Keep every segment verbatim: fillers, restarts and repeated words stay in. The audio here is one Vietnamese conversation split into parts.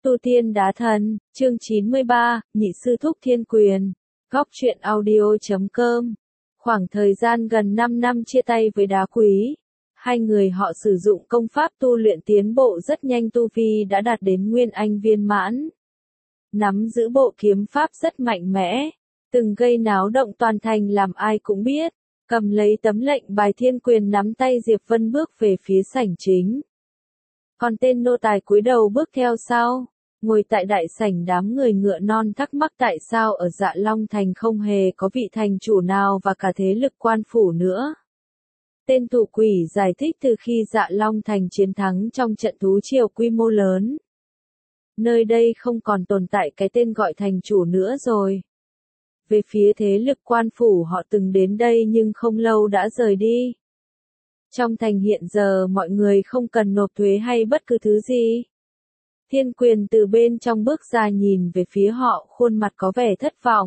Tu tiên đá thần, chương chín mươi ba, nhị sư thúc thiên quyền. Góc truyện audio chấm com. Khoảng thời gian gần năm năm chia tay với đá quý, hai người họ sử dụng công pháp tu luyện tiến bộ rất nhanh, tu vi đã đạt đến nguyên anh viên mãn. Nắm giữ bộ kiếm pháp rất mạnh mẽ, từng gây náo động toàn thành làm ai cũng biết. Cầm lấy tấm lệnh bài thiên quyền, nắm tay Diệp Vân bước về phía sảnh chính. Còn tên nô tài cúi đầu bước theo sau. Ngồi tại đại sảnh, đám người ngựa non thắc mắc tại sao ở Dạ Long Thành không hề có vị thành chủ nào và cả thế lực quan phủ nữa. Tên thủ quỷ giải thích từ khi Dạ Long Thành chiến thắng trong trận thú triều quy mô lớn, nơi đây không còn tồn tại cái tên gọi thành chủ nữa rồi. Về phía thế lực quan phủ, họ từng đến đây nhưng không lâu đã rời đi. Trong thành hiện giờ mọi người không cần nộp thuế hay bất cứ thứ gì. Thiên quyền từ bên trong bước ra, nhìn về phía họ, khuôn mặt có vẻ thất vọng.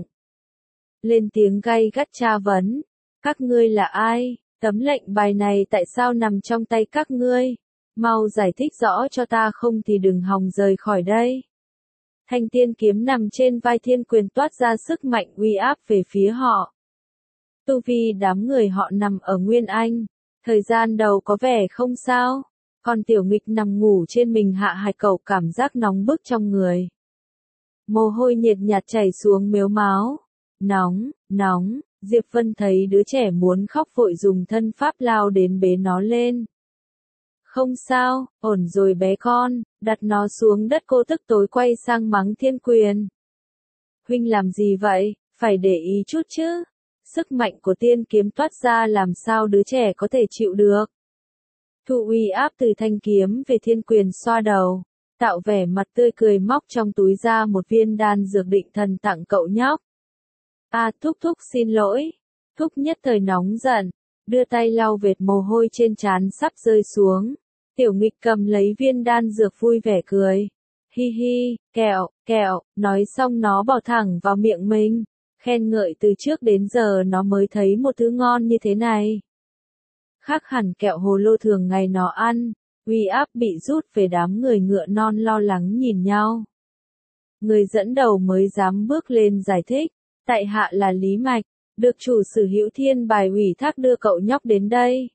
Lên tiếng gay gắt tra vấn. Các ngươi là ai? Tấm lệnh bài này tại sao nằm trong tay các ngươi? Mau giải thích rõ cho ta, không thì đừng hòng rời khỏi đây. Thanh tiên kiếm nằm trên vai thiên quyền toát ra sức mạnh uy áp về phía họ. Tu vi đám người họ nằm ở Nguyên Anh. Thời gian đầu có vẻ không sao. Còn tiểu nghịch nằm ngủ trên mình Hạ Hải Cẩu cảm giác nóng bức trong người. Mồ hôi nhiệt nhạt chảy xuống mếu máu. Nóng, nóng, Diệp Vân thấy đứa trẻ muốn khóc vội dùng thân pháp lao đến bế nó lên. Không sao, ổn rồi bé con, đặt nó xuống đất. Cô tức tối quay sang mắng thiên quyền. Huynh làm gì vậy, phải để ý chút chứ. Sức mạnh của tiên kiếm toát ra làm sao đứa trẻ có thể chịu được. Thụ uy áp từ thanh kiếm về thiên quyền xoa đầu, tạo vẻ mặt tươi cười, móc trong túi ra một viên đan dược định thần tặng cậu nhóc. À, thúc thúc xin lỗi. Thúc nhất thời nóng giận, đưa tay lau vệt mồ hôi trên trán sắp rơi xuống. Tiểu nghịch cầm lấy viên đan dược vui vẻ cười. Hi hi, kẹo, kẹo, nói xong nó bỏ thẳng vào miệng mình. Khen ngợi từ trước đến giờ nó mới thấy một thứ ngon như thế này. Khác hẳn kẹo hồ lô thường ngày nó ăn, uy áp bị rút về, đám người ngựa non lo lắng nhìn nhau. Người dẫn đầu mới dám bước lên giải thích, tại hạ là Lý Mạch, được chủ sử hữu thiên bài ủy thác đưa cậu nhóc đến đây.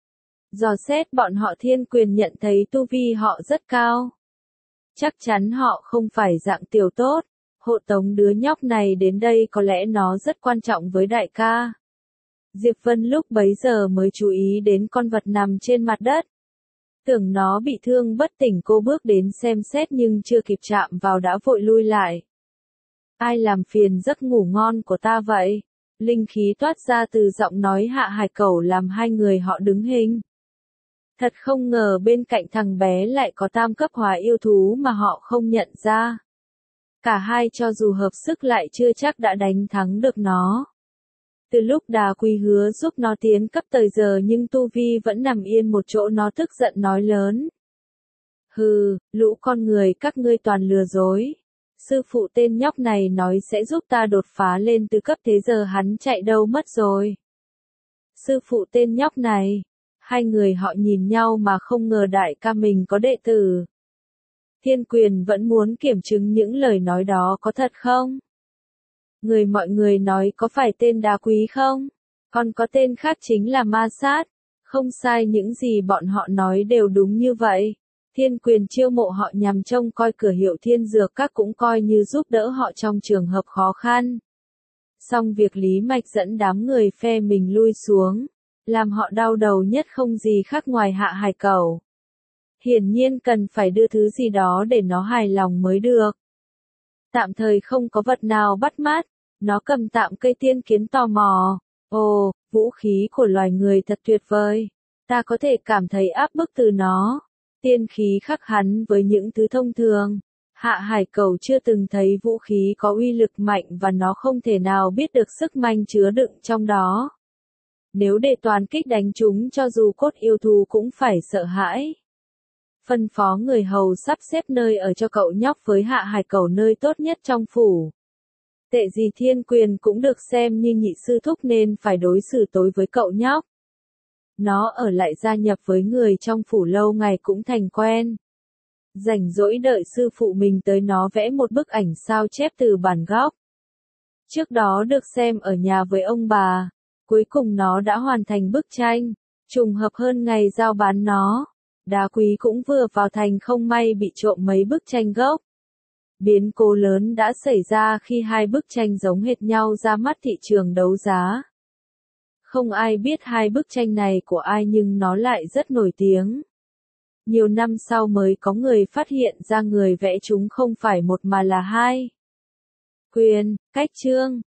Dò xét bọn họ, thiên quyền nhận thấy tu vi họ rất cao. Chắc chắn họ không phải dạng tiểu tốt, hộ tống đứa nhóc này đến đây có lẽ nó rất quan trọng với đại ca. Diệp Vân lúc bấy giờ mới chú ý đến con vật nằm trên mặt đất. Tưởng nó bị thương bất tỉnh, cô bước đến xem xét nhưng chưa kịp chạm vào đã vội lui lại. Ai làm phiền giấc ngủ ngon của ta vậy? Linh khí toát ra từ giọng nói Hạ Hải Cẩu làm hai người họ đứng hình. Thật không ngờ bên cạnh thằng bé lại có tam cấp hóa yêu thú mà họ không nhận ra. Cả hai cho dù hợp sức lại chưa chắc đã đánh thắng được nó. Từ lúc đá quý hứa giúp nó tiến cấp tới giờ nhưng tu vi vẫn nằm yên một chỗ, nó tức giận nói lớn. Hừ, lũ con người các ngươi toàn lừa dối. Sư phụ tên nhóc này nói sẽ giúp ta đột phá lên tứ cấp, thế giờ hắn chạy đâu mất rồi. Sư phụ tên nhóc này. Hai người họ nhìn nhau mà không ngờ đại ca mình có đệ tử. Thiên quyền vẫn muốn kiểm chứng những lời nói đó có thật không? Người mọi người nói có phải tên đá quý không? Còn có tên khác chính là ma sát. Không sai, những gì bọn họ nói đều đúng như vậy. Thiên quyền chiêu mộ họ nhằm trông coi cửa hiệu thiên dược các, cũng coi như giúp đỡ họ trong trường hợp khó khăn. Song việc Lý Mạch dẫn đám người phe mình lui xuống, làm họ đau đầu nhất không gì khác ngoài Hạ Hải Cẩu. Hiển nhiên cần phải đưa thứ gì đó để nó hài lòng mới được. Tạm thời không có vật nào bắt mắt, nó cầm tạm cây tiên kiếm tò mò. Ồ, vũ khí của loài người thật tuyệt vời. Ta có thể cảm thấy áp bức từ nó. Tiên khí khác hẳn với những thứ thông thường. Hạ Hải Cẩu chưa từng thấy vũ khí có uy lực mạnh và nó không thể nào biết được sức mạnh chứa đựng trong đó. Nếu để toàn kích đánh chúng, cho dù cốt yêu thú cũng phải sợ hãi. Phân phó người hầu sắp xếp nơi ở cho cậu nhóc với Hạ Hải Cẩu nơi tốt nhất trong phủ. Tệ gì thiên quyền cũng được xem như nhị sư thúc nên phải đối xử tối với cậu nhóc. Nó ở lại gia nhập với người trong phủ lâu ngày cũng thành quen. Rảnh rỗi đợi sư phụ mình tới nó vẽ một bức ảnh sao chép từ bản gốc. Trước đó được xem ở nhà với ông bà. Cuối cùng nó đã hoàn thành bức tranh. Trùng hợp hơn ngày giao bán nó. Đá quý cũng vừa vào thành không may bị trộm mấy bức tranh gốc. Biến cố lớn đã xảy ra khi hai bức tranh giống hệt nhau ra mắt thị trường đấu giá. Không ai biết hai bức tranh này của ai nhưng nó lại rất nổi tiếng. Nhiều năm sau mới có người phát hiện ra người vẽ chúng không phải một mà là hai. Quyền, cách chương